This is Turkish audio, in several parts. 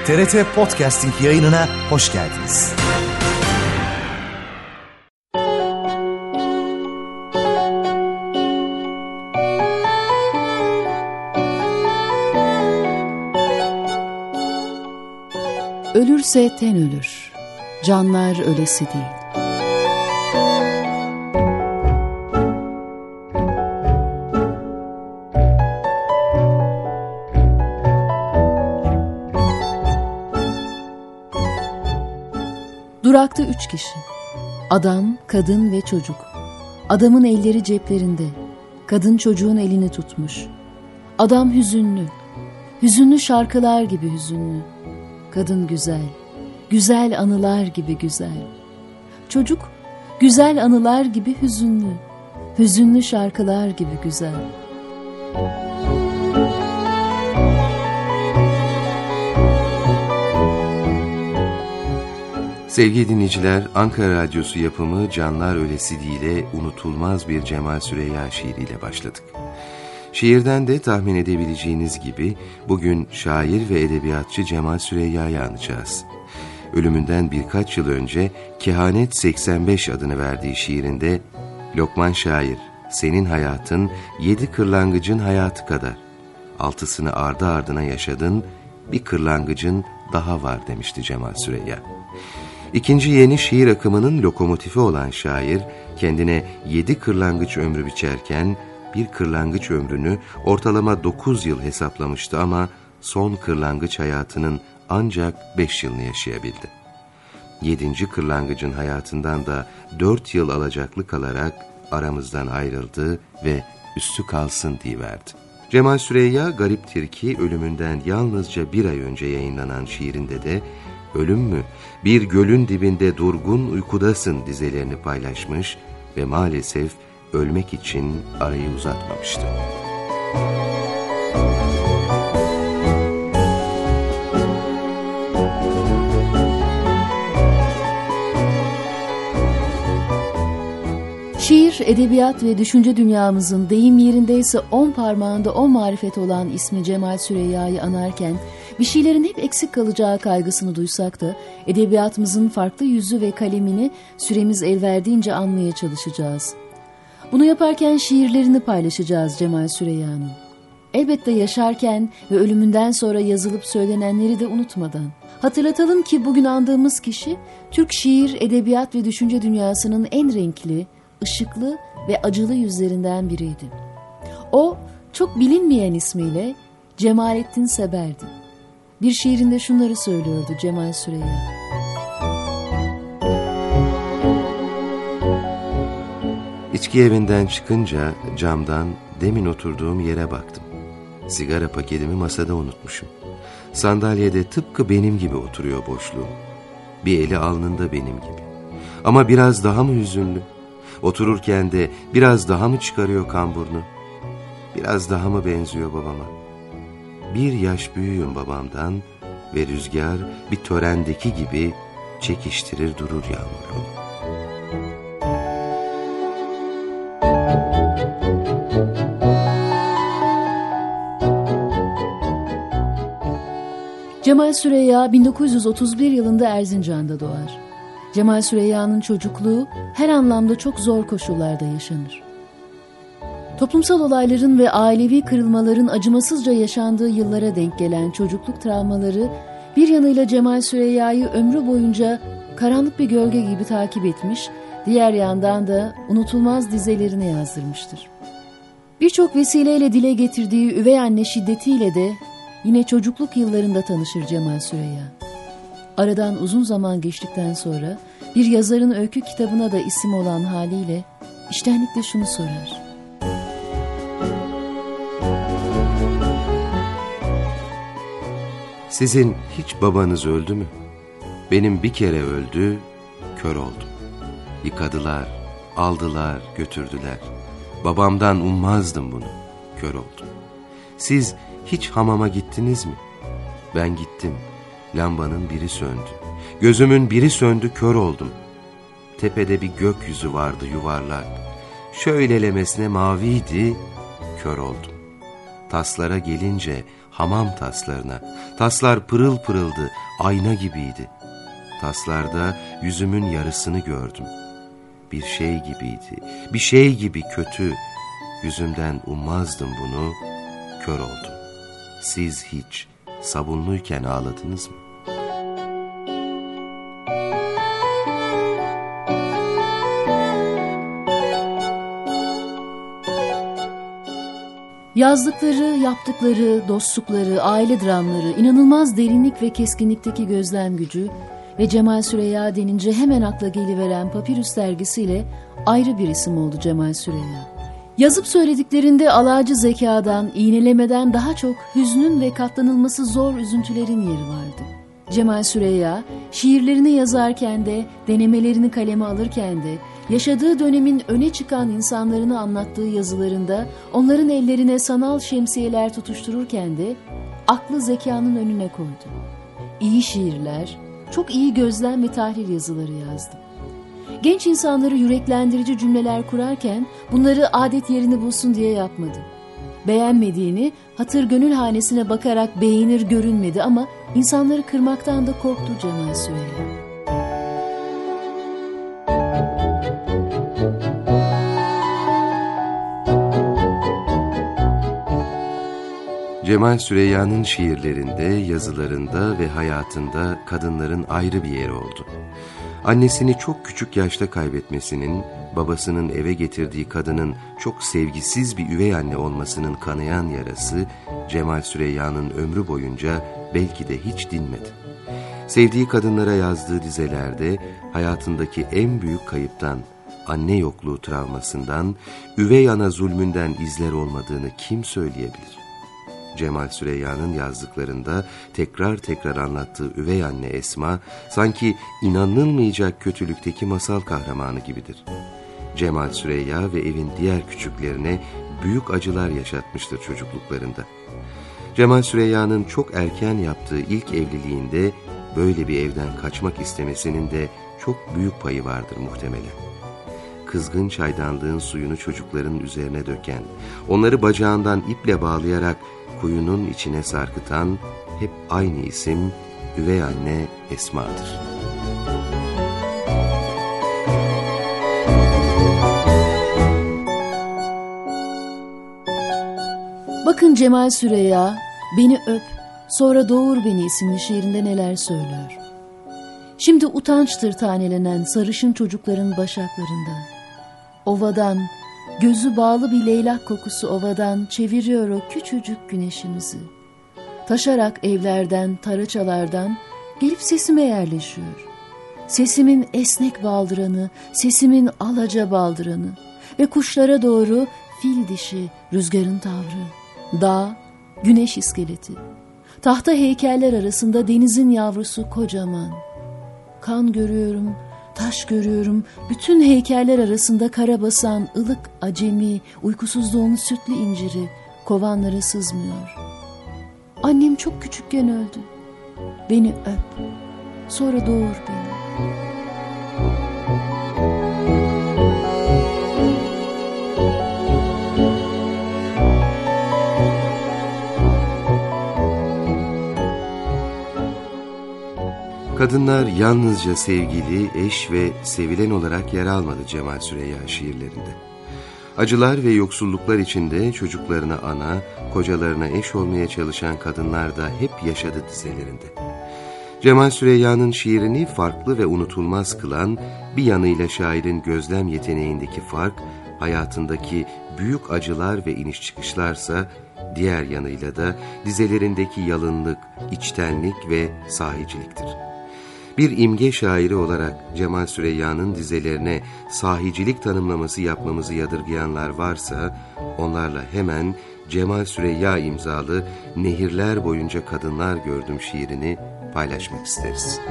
TRT Podcasting yayınına hoş geldiniz. Ölürse ten ölür, canlar ölesi değil. Durakta 3 kişi. Adam, kadın ve çocuk. Adamın elleri ceplerinde. Kadın çocuğun elini tutmuş. Adam hüzünlü. Hüzünlü şarkılar gibi hüzünlü. Kadın güzel. Güzel anılar gibi güzel. Çocuk, güzel anılar gibi hüzünlü. Hüzünlü şarkılar gibi güzel. Sevgili dinleyiciler, Ankara Radyosu yapımı Canlar Ölesi Değil'e unutulmaz bir Cemal Süreyya şiiriyle başladık. Şiirden de tahmin edebileceğiniz gibi bugün şair ve edebiyatçı Cemal Süreyya'yı anacağız. Ölümünden birkaç yıl önce Kehanet 85 adını verdiği şiirinde Lokman şair, senin hayatın 7 kırlangıcın hayatı kadar. 6'sını ardı ardına yaşadın, bir kırlangıcın daha var demişti Cemal Süreyya. İkinci yeni şiir akımının lokomotifi olan şair, kendine 7 kırlangıç ömrü biçerken, bir kırlangıç ömrünü ortalama 9 yıl hesaplamıştı ama son kırlangıç hayatının ancak 5 yılını yaşayabildi. 7. kırlangıcın hayatından da 4 yıl alacaklı kalarak aramızdan ayrıldı ve üstü kalsın diyiverdi. Cemal Süreyya gariptir ki ölümünden yalnızca 1 ay önce yayınlanan şiirinde de ölüm mü, bir gölün dibinde durgun uykudasın dizelerini paylaşmış ve maalesef ölmek için arayı uzatmamıştı. Şiir, edebiyat ve düşünce dünyamızın deyim yerindeyse 10 parmağında 10 marifet olan ismi Cemal Süreyya'yı anarken bir şeylerin hep eksik kalacağı kaygısını duysak da edebiyatımızın farklı yüzü ve kalemini süremiz el verdiğince anmaya çalışacağız. Bunu yaparken şiirlerini paylaşacağız Cemal Süreyya'nın. Elbette yaşarken ve ölümünden sonra yazılıp söylenenleri de unutmadan. Hatırlatalım ki bugün andığımız kişi Türk şiir, edebiyat ve düşünce dünyasının en renkli, ışıklı ve acılı yüzlerinden biriydi. O, çok bilinmeyen ismiyle Cemalettin Seber'di. Bir şiirinde şunları söylüyordu Cemal Süreyya. İçki evinden çıkınca camdan demin oturduğum yere baktım. Sigara paketimi masada unutmuşum. Sandalyede tıpkı benim gibi oturuyor boşluğum. Bir eli alnında benim gibi. Ama biraz daha mı hüzünlü? Otururken de biraz daha mı çıkarıyor kamburunu? Biraz daha mı benziyor babama? 1 yaş büyüğüm babamdan ve rüzgar bir törendeki gibi çekiştirir durur yağmurluğunu. Cemal Süreyya 1931 yılında Erzincan'da doğar. Cemal Süreyya'nın çocukluğu her anlamda çok zor koşullarda yaşanır. Toplumsal olayların ve ailevi kırılmaların acımasızca yaşandığı yıllara denk gelen çocukluk travmaları bir yanıyla Cemal Süreyya'yı ömrü boyunca karanlık bir gölge gibi takip etmiş, diğer yandan da unutulmaz dizelerine yazdırmıştır. Birçok vesileyle dile getirdiği üvey anne şiddetiyle de yine çocukluk yıllarında tanışır Cemal Süreyya. Aradan uzun zaman geçtikten sonra bir yazarın öykü kitabına da isim olan haliyle içtenlikle şunu sorar. Sizin hiç babanız öldü mü? Benim bir kere öldü, kör oldum. Yıkadılar, aldılar, götürdüler. Babamdan ummazdım bunu, kör oldum. Siz hiç hamama gittiniz mi? Ben gittim, lambanın biri söndü. Gözümün biri söndü, kör oldum. Tepede bir gökyüzü vardı yuvarlak. Şöylelemesine maviydi, kör oldum. Taslara gelince hamam taslarına. Taslar pırıl pırıldı, ayna gibiydi. Taslarda yüzümün yarısını gördüm. Bir şey gibiydi, bir şey gibi kötü. Yüzümden ummazdım bunu, kör oldum. Siz hiç sabunluyken ağladınız mı? Yazdıkları, yaptıkları, dostlukları, aile dramları, inanılmaz derinlik ve keskinlikteki gözlem gücü ve Cemal Süreyya denince hemen akla geliveren Papyrus dergisiyle ayrı bir isim oldu Cemal Süreyya. Yazıp söylediklerinde alaycı zekadan, iğnelemeden daha çok hüznün ve katlanılması zor üzüntülerin yeri vardı. Cemal Süreyya, şiirlerini yazarken de, denemelerini kaleme alırken de, yaşadığı dönemin öne çıkan insanlarını anlattığı yazılarında, onların ellerine sanal şemsiyeler tutuştururken de, aklı zekanın önüne koydu. İyi şiirler, çok iyi gözlem ve tahlil yazıları yazdı. Genç insanları yüreklendirici cümleler kurarken bunları adet yerini bulsun diye yapmadı. Beğenmediğini hatır gönül hanesine bakarak beğenir görünmedi ama insanları kırmaktan da korktu Cemal Süreyya. Cemal Süreyya'nın şiirlerinde, yazılarında ve hayatında kadınların ayrı bir yeri oldu. Annesini çok küçük yaşta kaybetmesinin, babasının eve getirdiği kadının çok sevgisiz bir üvey anne olmasının kanayan yarası, Cemal Süreyya'nın ömrü boyunca belki de hiç dinmedi. Sevdiği kadınlara yazdığı dizelerde hayatındaki en büyük kayıptan, anne yokluğu travmasından, üvey ana zulmünden izler olmadığını kim söyleyebilir? Cemal Süreyya'nın yazdıklarında tekrar tekrar anlattığı üvey anne Esma, sanki inanılmayacak kötülükteki masal kahramanı gibidir. Cemal Süreyya ve evin diğer küçüklerine büyük acılar yaşatmıştır çocukluklarında. Cemal Süreyya'nın çok erken yaptığı ilk evliliğinde böyle bir evden kaçmak istemesinin de çok büyük payı vardır muhtemelen. Kızgın çaydanlığın suyunu çocukların üzerine döken, onları bacağından iple bağlayarak kuyunun içine sarkıtan hep aynı isim üvey anne Esma'dır. Bakın Cemal Süreyya, Beni Öp, Sonra Doğur Beni isimli şiirinde neler söylüyor. Şimdi utançtır tanelenen sarışın çocukların başaklarından. Ovadan, gözü bağlı bir leylak kokusu ovadan çeviriyor o küçücük güneşimizi. Taşarak evlerden, taraçalardan gelip sesime yerleşiyor. Sesimin esnek baldıranı, sesimin alaca baldıranı ve kuşlara doğru fil dişi, rüzgarın tavrı, dağ, güneş iskeleti. Tahta heykeller arasında denizin yavrusu kocaman. Kan görüyorum, taş görüyorum, bütün heykeller arasında kara basan ılık acemi, uykusuzluğun sütlü inciri kovanlara sızmıyor. Annem çok küçükken öldü. Beni öp, sonra doğur beni. Kadınlar yalnızca sevgili, eş ve sevilen olarak yer almadı Cemal Süreyya şiirlerinde. Acılar ve yoksulluklar içinde çocuklarına ana, kocalarına eş olmaya çalışan kadınlar da hep yaşadı dizelerinde. Cemal Süreyya'nın şiirini farklı ve unutulmaz kılan, bir yanıyla şairin gözlem yeteneğindeki fark, hayatındaki büyük acılar ve iniş çıkışlarsa, diğer yanıyla da dizelerindeki yalınlık, içtenlik ve sahiciliktir. Bir imge şairi olarak Cemal Süreyya'nın dizelerine sahicilik tanımlaması yapmamızı yadırgayanlar varsa, onlarla hemen Cemal Süreyya imzalı Nehirler Boyunca Kadınlar Gördüm şiirini paylaşmak isteriz.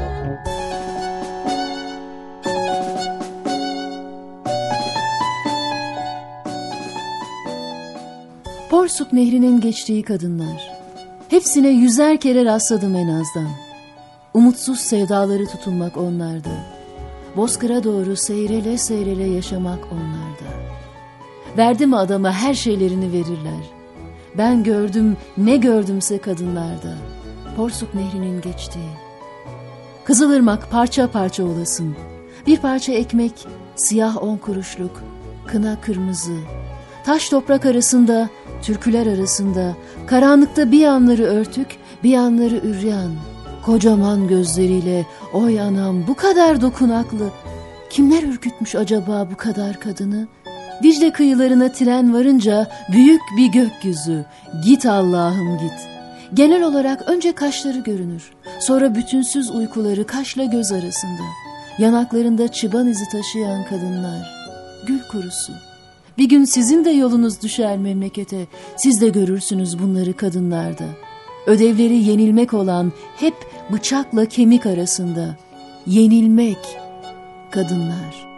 Porsuk Nehri'nin geçtiği kadınlar. Hepsine 100'er kere rastladım en azdan. Umutsuz sevdaları tutulmak onlarda. Bozkıra doğru seyrele seyrele yaşamak onlarda. Verdi mi adama her şeylerini verirler. Ben gördüm, ne gördümse kadınlarda. Porsuk Nehri'nin geçtiği. Kızılırmak parça parça olasın. Bir parça ekmek, siyah 10 kuruşluk, kına kırmızı. Taş toprak arasında, türküler arasında, karanlıkta bir yanları örtük, bir yanları üryan. Kocaman gözleriyle, oy anam bu kadar dokunaklı. Kimler ürkütmüş acaba bu kadar kadını? Dicle kıyılarına tren varınca büyük bir gökyüzü. Git Allah'ım git. Genel olarak önce kaşları görünür. Sonra bütünsüz uykuları kaşla göz arasında. Yanaklarında çıban izi taşıyan kadınlar. Gül kurusu. Bir gün sizin de yolunuz düşer memlekete. Siz de görürsünüz bunları kadınlarda. Ödevleri yenilmek olan hep bıçakla kemik arasında. Yenilmek. Kadınlar.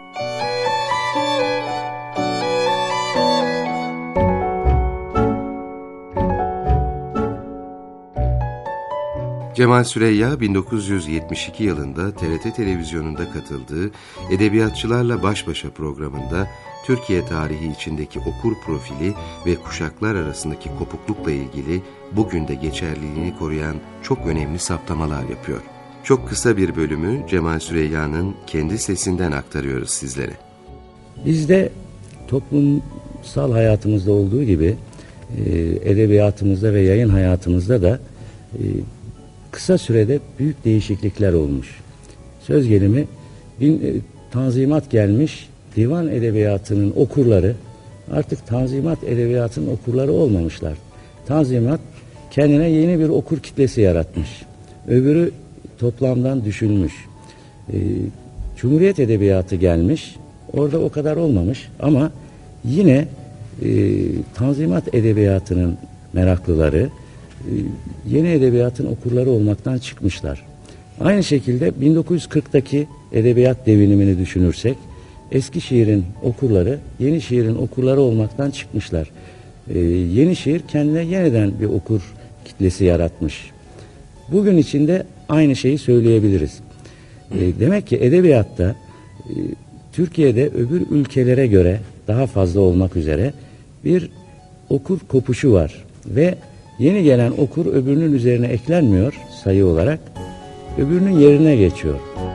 Cemal Süreyya 1972 yılında TRT televizyonunda katıldığı Edebiyatçılarla Baş Başa programında Türkiye tarihi içindeki okur profili ve kuşaklar arasındaki kopuklukla ilgili bugün de geçerliliğini koruyan çok önemli saptamalar yapıyor. Çok kısa bir bölümü Cemal Süreyya'nın kendi sesinden aktarıyoruz sizlere. Biz de toplumsal hayatımızda olduğu gibi edebiyatımızda ve yayın hayatımızda da kısa sürede büyük değişiklikler olmuş. Söz gelimi Tanzimat gelmiş, divan edebiyatının okurları artık Tanzimat edebiyatının okurları olmamışlar. Tanzimat kendine yeni bir okur kitlesi yaratmış. Öbürü toplamdan düşülmüş. Cumhuriyet edebiyatı gelmiş, orada o kadar olmamış ama yine Tanzimat edebiyatının meraklıları yeni edebiyatın okurları olmaktan çıkmışlar. Aynı şekilde 1940'daki edebiyat devinimini düşünürsek eski şiirin okurları yeni şiirin okurları olmaktan çıkmışlar. Yeni şiir kendine yeniden bir okur kitlesi yaratmış. Bugün içinde aynı şeyi söyleyebiliriz. Demek ki edebiyatta Türkiye'de öbür ülkelere göre daha fazla olmak üzere bir okur kopuşu var ve yeni gelen okur öbürünün üzerine eklenmiyor sayı olarak, öbürünün yerine geçiyor.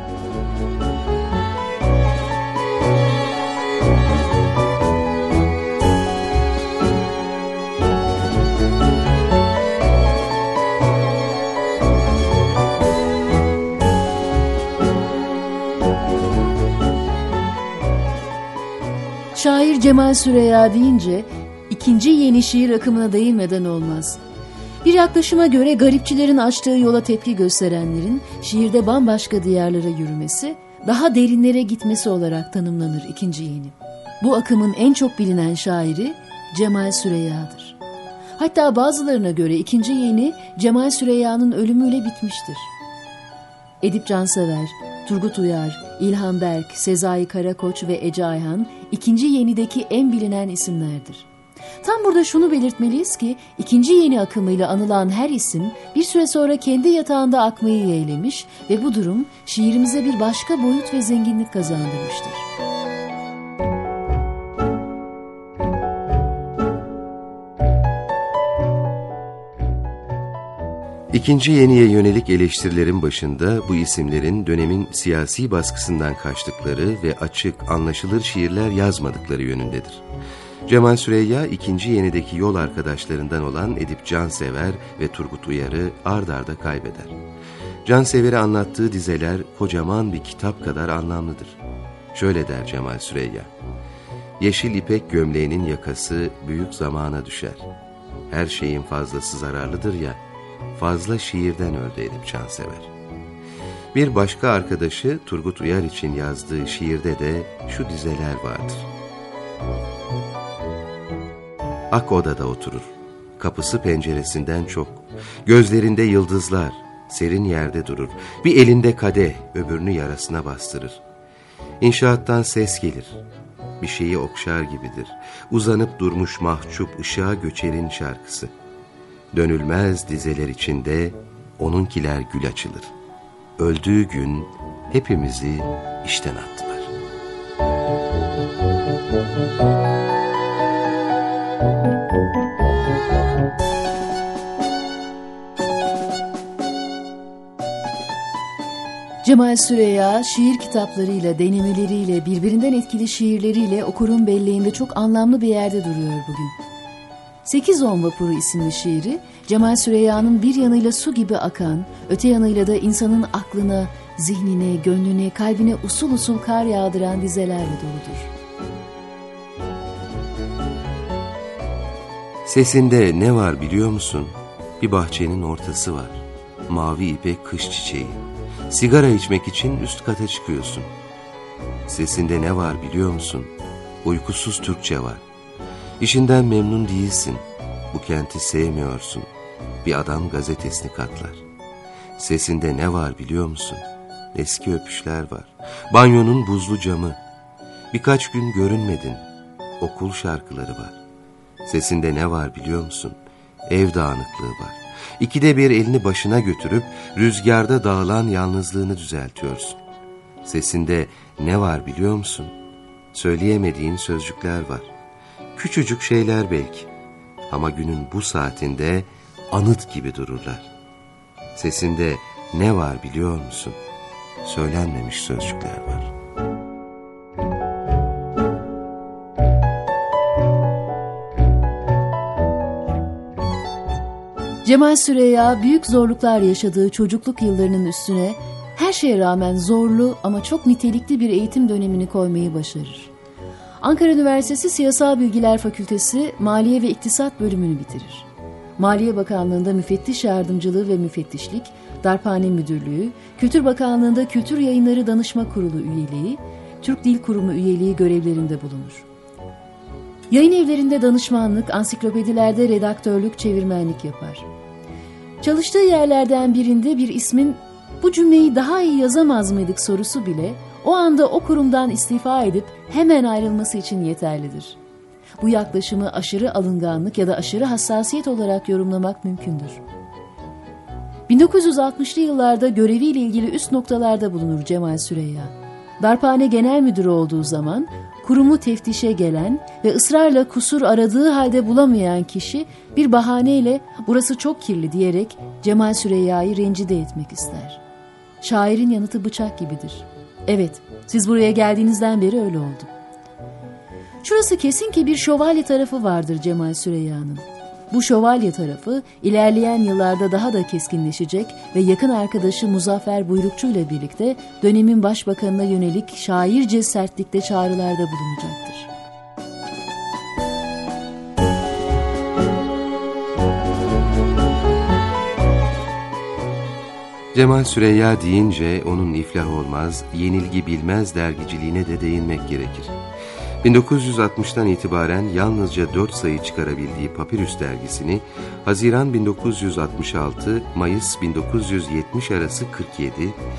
Şair Cemal Süreyya deyince ikinci yeni şiir akımına değinmeden olmaz. Bir yaklaşıma göre garipçilerin açtığı yola tepki gösterenlerin şiirde bambaşka diyarlara yürümesi, daha derinlere gitmesi olarak tanımlanır ikinci yeni. Bu akımın en çok bilinen şairi Cemal Süreyya'dır. Hatta bazılarına göre ikinci yeni Cemal Süreyya'nın ölümüyle bitmiştir. Edip Cansever, Turgut Uyar, İlhan Berk, Sezai Karakoç ve Ece Ayhan ikinci yenideki en bilinen isimlerdir. Tam burada şunu belirtmeliyiz ki ikinci yeni akımıyla anılan her isim bir süre sonra kendi yatağında akmayı yeğlemiş ve bu durum şiirimize bir başka boyut ve zenginlik kazandırmıştır. İkinci yeniye yönelik eleştirilerin başında bu isimlerin dönemin siyasi baskısından kaçtıkları ve açık, anlaşılır şiirler yazmadıkları yönündedir. Cemal Süreyya ikinci yenideki yol arkadaşlarından olan Edip Cansever ve Turgut Uyar'ı ard arda kaybeder. Cansever'i anlattığı dizeler kocaman bir kitap kadar anlamlıdır. Şöyle der Cemal Süreyya: "Yeşil ipek gömleğinin yakası büyük zamana düşer. Her şeyin fazlası zararlıdır ya, fazla şiirden öldü Edip Cansever." Bir başka arkadaşı Turgut Uyar için yazdığı şiirde de şu dizeler vardır. Ak odada oturur, kapısı penceresinden çok, gözlerinde yıldızlar, serin yerde durur, bir elinde kadeh, öbürünü yarasına bastırır. İnşaattan ses gelir, bir şeyi okşar gibidir, uzanıp durmuş mahcup ışığa göçerin şarkısı. Dönülmez dizeler içinde onunkiler gül açılır. Öldüğü gün hepimizi işten attılar. Cemal Süreya, şiir kitaplarıyla, denemeleriyle, birbirinden etkili şiirleriyle okurun belleğinde çok anlamlı bir yerde duruyor bugün. 8-10 Vapuru isimli şiiri, Cemal Süreya'nın bir yanıyla su gibi akan, öte yanıyla da insanın aklına, zihnine, gönlüne, kalbine usul usul kar yağdıran dizelerle doludur. Sesinde ne var biliyor musun? Bir bahçenin ortası var. Mavi ipek kış çiçeği. Sigara içmek için üst kata çıkıyorsun. Sesinde ne var biliyor musun? Uykusuz Türkçe var. İşinden memnun değilsin. Bu kenti sevmiyorsun. Bir adam gazetesini katlar. Sesinde ne var biliyor musun? Eski öpüşler var. Banyonun buzlu camı. Birkaç gün görünmedin. Okul şarkıları var. Sesinde ne var biliyor musun? Ev dağınıklığı var. İkide bir elini başına götürüp rüzgarda dağılan yalnızlığını düzeltiyorsun. Sesinde ne var biliyor musun? Söyleyemediğin sözcükler var. Küçücük şeyler belki. Ama günün bu saatinde anıt gibi dururlar. Sesinde ne var biliyor musun? Söylenmemiş sözcükler var. Cemal Süreya büyük zorluklar yaşadığı çocukluk yıllarının üstüne her şeye rağmen zorlu ama çok nitelikli bir eğitim dönemini koymayı başarır. Ankara Üniversitesi Siyasal Bilgiler Fakültesi Maliye ve İktisat bölümünü bitirir. Maliye Bakanlığı'nda müfettiş yardımcılığı ve müfettişlik, Darphane Müdürlüğü, Kültür Bakanlığı'nda Kültür Yayınları Danışma Kurulu üyeliği, Türk Dil Kurumu üyeliği görevlerinde bulunur. Yayın evlerinde danışmanlık, ansiklopedilerde redaktörlük, çevirmenlik yapar. Çalıştığı yerlerden birinde bir ismin "bu cümleyi daha iyi yazamaz mıydık" sorusu bile o anda o kurumdan istifa edip hemen ayrılması için yeterlidir. Bu yaklaşımı aşırı alınganlık ya da aşırı hassasiyet olarak yorumlamak mümkündür. 1960'lı yıllarda göreviyle ilgili üst noktalarda bulunur Cemal Süreya. Darphane Genel Müdürü olduğu zaman kurumu teftişe gelen ve ısrarla kusur aradığı halde bulamayan kişi bir bahaneyle "burası çok kirli" diyerek Cemal Süreya'yı rencide etmek ister. Şairin yanıtı bıçak gibidir. Evet, siz buraya geldiğinizden beri öyle oldu. Şurası kesin ki bir şövalye tarafı vardır Cemal Süreya'nın. Bu şövalye tarafı ilerleyen yıllarda daha da keskinleşecek ve yakın arkadaşı Muzaffer Buyrukçu ile birlikte dönemin başbakanına yönelik şairce sertlikte çağrılarda bulunacaktır. Cemal Süreyya deyince onun iflah olmaz, yenilgi bilmez dergiciliğine de değinmek gerekir. 1960'tan itibaren yalnızca 4 sayı çıkarabildiği Papyrus dergisini Haziran 1966, Mayıs 1970 arası 47,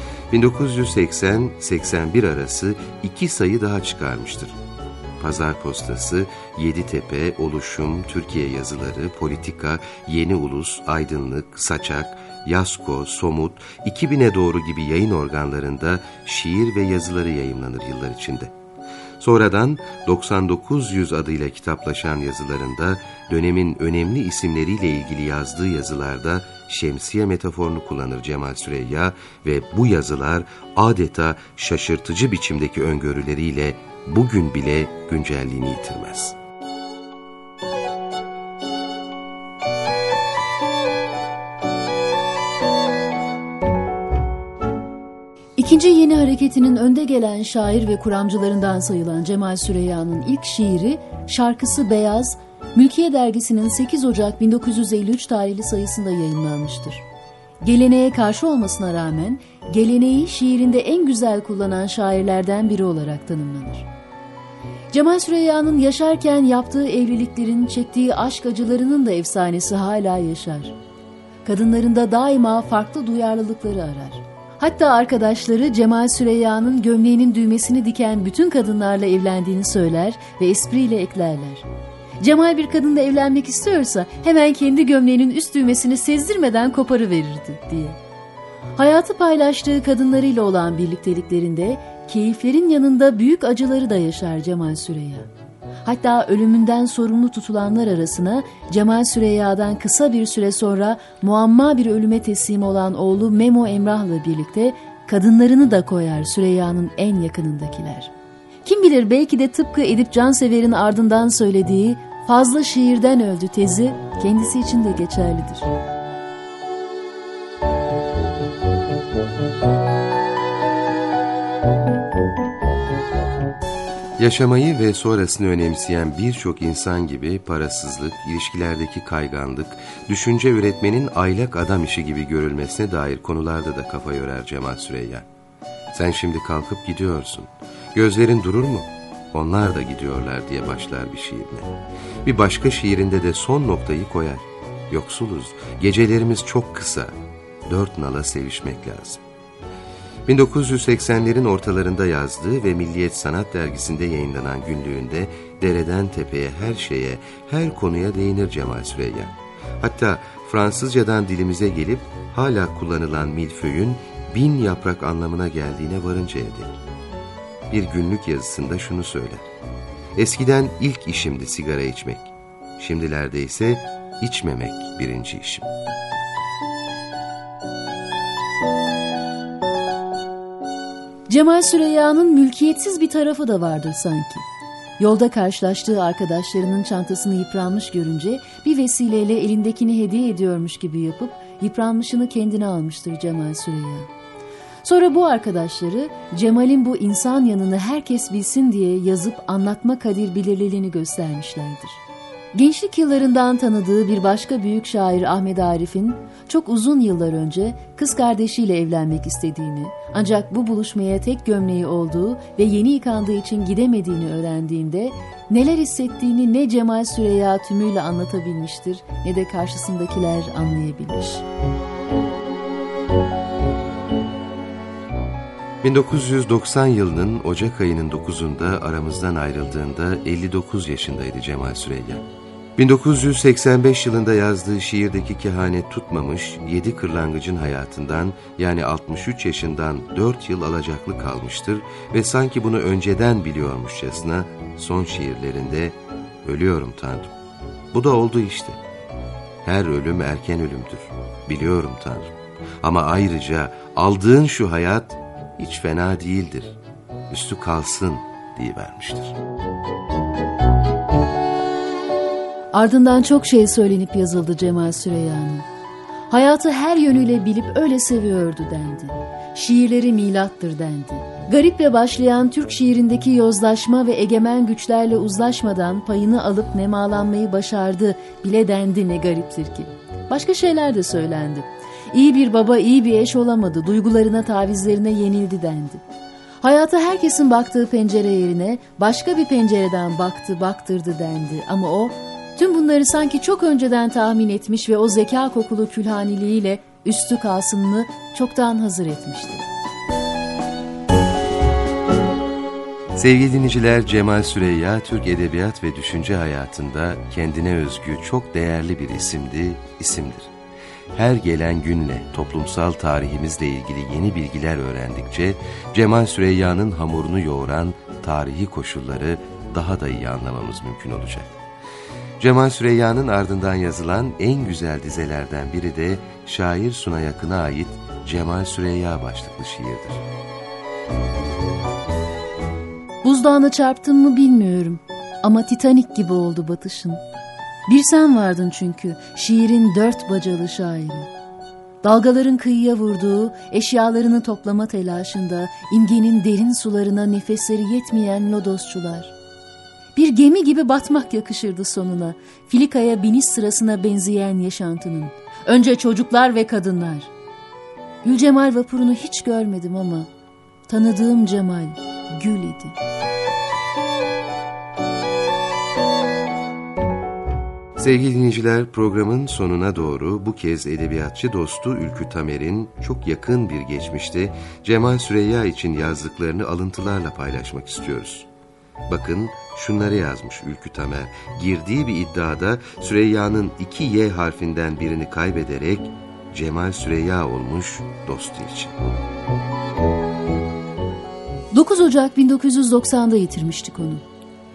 1980-81 arası 2 sayı daha çıkarmıştır. Pazar Postası, Yeditepe, Oluşum, Türkiye Yazıları, Politika, Yeni Ulus, Aydınlık, Saçak, Yasko, Somut, 2000'e doğru gibi yayın organlarında şiir ve yazıları yayımlanır yıllar içinde. Sonradan 9900 adıyla kitaplaşan yazılarında dönemin önemli isimleriyle ilgili yazdığı yazılarda şemsiye metaforunu kullanır Cemal Süreyya ve bu yazılar adeta şaşırtıcı biçimdeki öngörüleriyle bugün bile güncelliğini yitirmez. İkinci Yeni Hareketi'nin önde gelen şair ve kuramcılarından sayılan Cemal Süreyya'nın ilk şiiri Şarkısı Beyaz, Mülkiye Dergisi'nin 8 Ocak 1953 tarihli sayısında yayınlanmıştır. Geleneğe karşı olmasına rağmen geleneği şiirinde en güzel kullanan şairlerden biri olarak tanımlanır. Cemal Süreyya'nın yaşarken yaptığı evliliklerin, çektiği aşk acılarının da efsanesi hala yaşar. Kadınlarında daima farklı duyarlılıkları arar. Hatta arkadaşları Cemal Süreyya'nın gömleğinin düğmesini diken bütün kadınlarla evlendiğini söyler ve espriyle eklerler. Cemal bir kadınla evlenmek istiyorsa hemen kendi gömleğinin üst düğmesini sezdirmeden koparıverirdi diye. Hayatı paylaştığı kadınlarıyla olan birlikteliklerinde keyiflerin yanında büyük acıları da yaşar Cemal Süreyya. hatta ölümünden sorumlu tutulanlar arasına Cemal Süreyya'dan kısa bir süre sonra muamma bir ölüme teslim olan oğlu Memo Emrah'la birlikte kadınlarını da koyar Süreyya'nın en yakınındakiler. Kim bilir belki de tıpkı Edip Cansever'in ardından söylediği "fazla şiirden öldü" tezi kendisi için de geçerlidir. Yaşamayı ve sonrasını önemseyen birçok insan gibi parasızlık, ilişkilerdeki kayganlık, düşünce üretmenin aylak adam işi gibi görülmesine dair konularda da kafa yorar Cemal Süreyya. Sen şimdi kalkıp gidiyorsun. Gözlerin durur mu? Onlar da gidiyorlar diye başlar bir şiirine. Bir başka şiirinde de son noktayı koyar. Yoksuluz, gecelerimiz çok kısa, 4 nala sevişmek lazım. 1980'lerin ortalarında yazdığı ve Milliyet Sanat Dergisi'nde yayınlanan günlüğünde dereden tepeye her şeye, her konuya değinir Cemal Süreyya. Hatta Fransızcadan dilimize gelip hala kullanılan milföyün 1000 yaprak anlamına geldiğine varıncaya dek. Bir günlük yazısında şunu söyler: eskiden ilk işimdi sigara içmek, şimdilerde ise içmemek birinci işim. Cemal Süreyya'nın mülkiyetsiz bir tarafı da vardır sanki. Yolda karşılaştığı arkadaşlarının çantasını yıpranmış görünce bir vesileyle elindekini hediye ediyormuş gibi yapıp yıpranmışını kendine almıştır Cemal Süreyya. Sonra bu arkadaşları Cemal'in bu insan yanını herkes bilsin diye yazıp anlatma kadir bilirliliğini göstermişlerdir. Gençlik yıllarından tanıdığı bir başka büyük şair Ahmet Arif'in çok uzun yıllar önce kız kardeşiyle evlenmek istediğini, ancak bu buluşmaya tek gömleği olduğu ve yeni yıkandığı için gidemediğini öğrendiğinde neler hissettiğini ne Cemal Süreyya tümüyle anlatabilmiştir ne de karşısındakiler anlayabilmiş. 1990 yılının Ocak ayının 9'unda aramızdan ayrıldığında 59 yaşındaydı Cemal Süreyya. 1985 yılında yazdığı şiirdeki kehanet tutmamış 7 kırlangıcın hayatından, yani 63 yaşından 4 yıl alacaklı kalmıştır ve sanki bunu önceden biliyormuşçasına son şiirlerinde "Ölüyorum Tanrım. Bu da oldu işte. Her ölüm erken ölümdür. Biliyorum Tanrım. Ama ayrıca aldığın şu hayat hiç fena değildir. Üstü kalsın" diyivermiştir. Ardından çok şey söylenip yazıldı Cemal Süreyya'nın. Hayatı her yönüyle bilip öyle seviyordu dendi. Şiirleri milattır dendi. Gariple başlayan Türk şiirindeki yozlaşma ve egemen güçlerle uzlaşmadan payını alıp nemalanmayı başardı bile dendi, ne gariptir ki. Başka şeyler de söylendi. İyi bir baba, iyi bir eş olamadı, duygularına, tavizlerine yenildi dendi. Hayata herkesin baktığı pencere yerine başka bir pencereden baktırdı dendi. Ama o tüm bunları sanki çok önceden tahmin etmiş ve o zeka kokulu külhaniliğiyle üstü kalsınını çoktan hazır etmişti. Sevgili dinleyiciler, Cemal Süreyya, Türk edebiyat ve düşünce hayatında kendine özgü çok değerli bir isimdir. Her gelen günle toplumsal tarihimizle ilgili yeni bilgiler öğrendikçe Cemal Süreyya'nın hamurunu yoğuran tarihi koşulları daha da iyi anlamamız mümkün olacak. Cemal Süreyya'nın ardından yazılan en güzel dizelerden biri de şair Suna Yakın'a ait Cemal Süreyya başlıklı şiirdir. Buzdağına çarptın mı bilmiyorum ama Titanik gibi oldu batışın. Bir sen vardın çünkü şiirin 4 bacalı şairi. Dalgaların kıyıya vurduğu, eşyalarını toplama telaşında imgenin derin sularına nefesleri yetmeyen lodosçular. Bir gemi gibi batmak yakışırdı sonuna, filikaya biniş sırasına benzeyen yaşantının. Önce çocuklar ve kadınlar. Gülcemal vapurunu hiç görmedim ama tanıdığım Cemal gül idi. Sevgili dinleyiciler, programın sonuna doğru bu kez edebiyatçı dostu Ülkü Tamer'in çok yakın bir geçmişte Cemal Süreyya için yazdıklarını alıntılarla paylaşmak istiyoruz. Bakın şunları yazmış Ülkü Tamer. Girdiği bir iddiada Süreyya'nın 2 Y harfinden birini kaybederek Cemal Süreyya olmuş dostu için. 9 Ocak 1990'da yitirmiştik onu.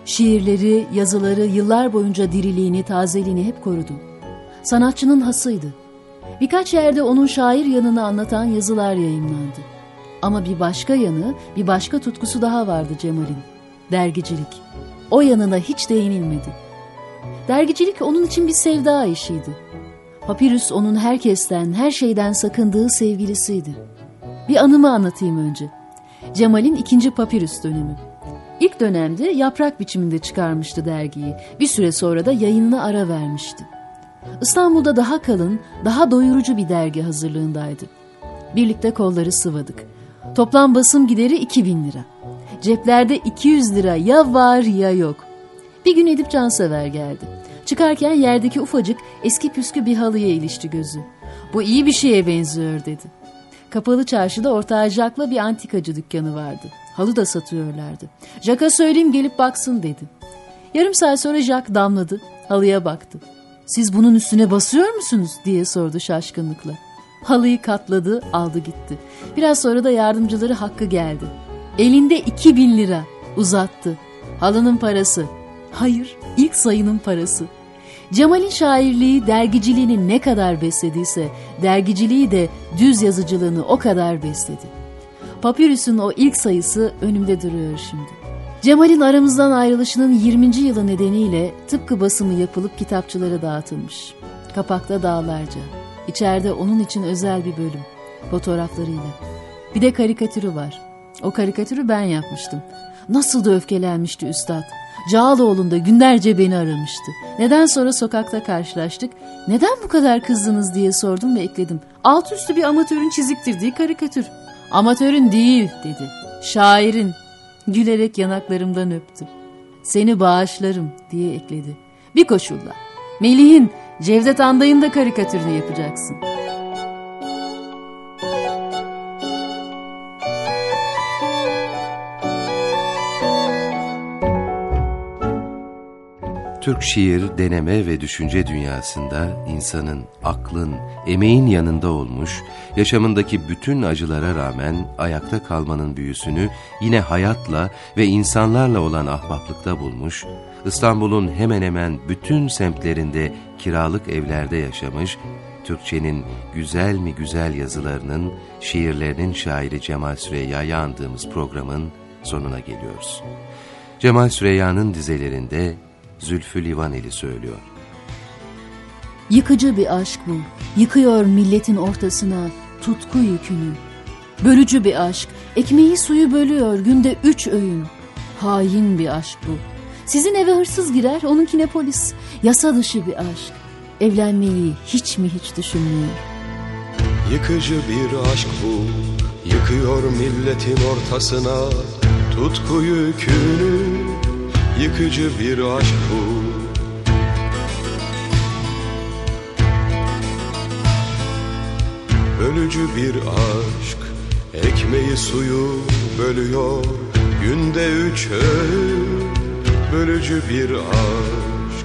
Şiirleri, yazıları yıllar boyunca diriliğini, tazeliğini hep korudu. Sanatçının hasıydı. Birkaç yerde onun şair yanını anlatan yazılar yayımlandı. Ama bir başka yanı, bir başka tutkusu daha vardı Cemal'in. Dergicilik. O yanına hiç değinilmedi. Dergicilik onun için bir sevda işiydi. Papirüs onun herkesten, her şeyden sakındığı sevgilisiydi. Bir anımı anlatayım önce. Cemal'in 2. Papirüs dönemi. İlk dönemde yaprak biçiminde çıkarmıştı dergiyi. Bir süre sonra da yayınına ara vermişti. İstanbul'da daha kalın, daha doyurucu bir dergi hazırlığındaydı. Birlikte kolları sıvadık. Toplam basım gideri 2000 lira. Ceplerde 200 lira ya var ya yok. Bir gün Edip Cansever geldi. Çıkarken yerdeki ufacık eski püskü bir halıya ilişti gözü. Bu iyi bir şeye benziyor dedi. Kapalı çarşıda ortağı Jack'la bir antikacı dükkanı vardı. Halı da satıyorlardı. Jack'a söyleyeyim gelip baksın dedi. Yarım saat sonra Jack damladı, halıya baktı. Siz bunun üstüne basıyor musunuz diye sordu şaşkınlıkla. Halıyı katladı, aldı gitti. Biraz sonra da yardımcıları Hakkı geldi. Elinde 2000 lira uzattı. Halının parası. Hayır, ilk sayının parası. Cemal'in şairliği, dergiciliğini ne kadar beslediyse, dergiciliği de düz yazıcılığını o kadar besledi. Papirüs'ün o ilk sayısı önümde duruyor şimdi. Cemal'in aramızdan ayrılışının 20. yılı nedeniyle tıpkı basımı yapılıp kitapçılara dağıtılmış. Kapakta dağlarca. İçeride onun için özel bir bölüm. Fotoğraflarıyla. Bir de karikatürü var. O karikatürü ben yapmıştım. Nasıl da öfkelenmişti üstad. Cağaloğlu'nda günlerce beni aramıştı. Neden sonra sokakta karşılaştık. Neden bu kadar kızdınız diye sordum ve ekledim. Alt üstü bir amatörün çiziktirdiği karikatür. Amatörün değil dedi. Şairin. Gülerek yanaklarımdan öptü. Seni bağışlarım diye ekledi. Bir koşulla. Melih'in, Cevdet Anday'ın da karikatürünü yapacaksın. Türk şiir, deneme ve düşünce dünyasında insanın, aklın, emeğin yanında olmuş, yaşamındaki bütün acılara rağmen ayakta kalmanın büyüsünü yine hayatla ve insanlarla olan ahbaplıkta bulmuş, İstanbul'un hemen hemen bütün semtlerinde kiralık evlerde yaşamış, Türkçenin güzel mi güzel yazılarının, şiirlerinin şairi Cemal Süreyya'yı andığımız programın sonuna geliyoruz. Cemal Süreyya'nın dizelerinde Zülfü Livaneli söylüyor. Yıkıcı bir aşk bu, yıkıyor milletin ortasına tutku yükünü. Bölücü bir aşk, ekmeği suyu bölüyor günde 3 öğün. Hain bir aşk bu. Sizin eve hırsız girer, onunkine polis. Yasa dışı bir aşk. Evlenmeyi hiç mi hiç düşünmüyor. Yıkıcı bir aşk bu, yıkıyor milletin ortasına tutku yükünü. Yıkıcı bir aşk bu. Bölücü bir aşk, ekmeği suyu bölüyor günde 3 öğün. Bölücü bir aşk.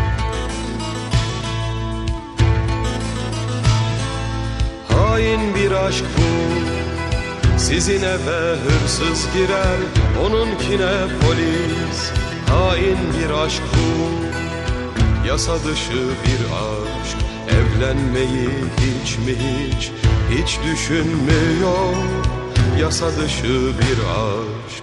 Hain bir aşk bu. Sizin eve hırsız girer, onunkine polis. Hain bir aşk bu, yasa dışı bir aşk. Evlenmeyi hiç mi hiç düşünmüyor. Yasa dışı bir aşk.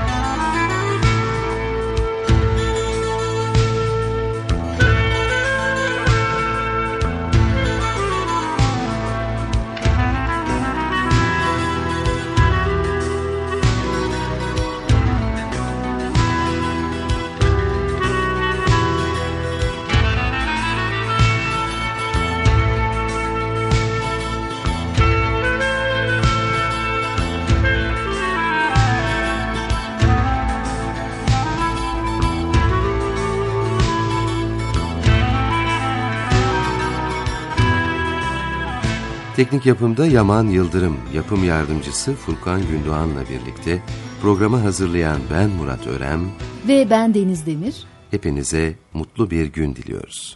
Teknik yapımda Yaman Yıldırım, yapım yardımcısı Furkan Gündoğan'la birlikte programı hazırlayan ben Murat Örem ve ben Deniz Demir. Hepinize mutlu bir gün diliyoruz.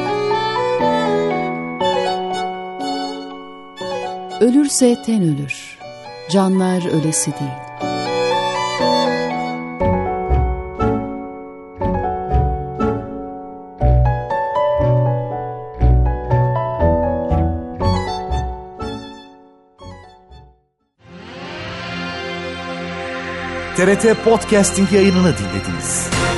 Ölürse ten ölür, Canlar Ölesi Değil. TRT Podcasting yayınını dinlediniz.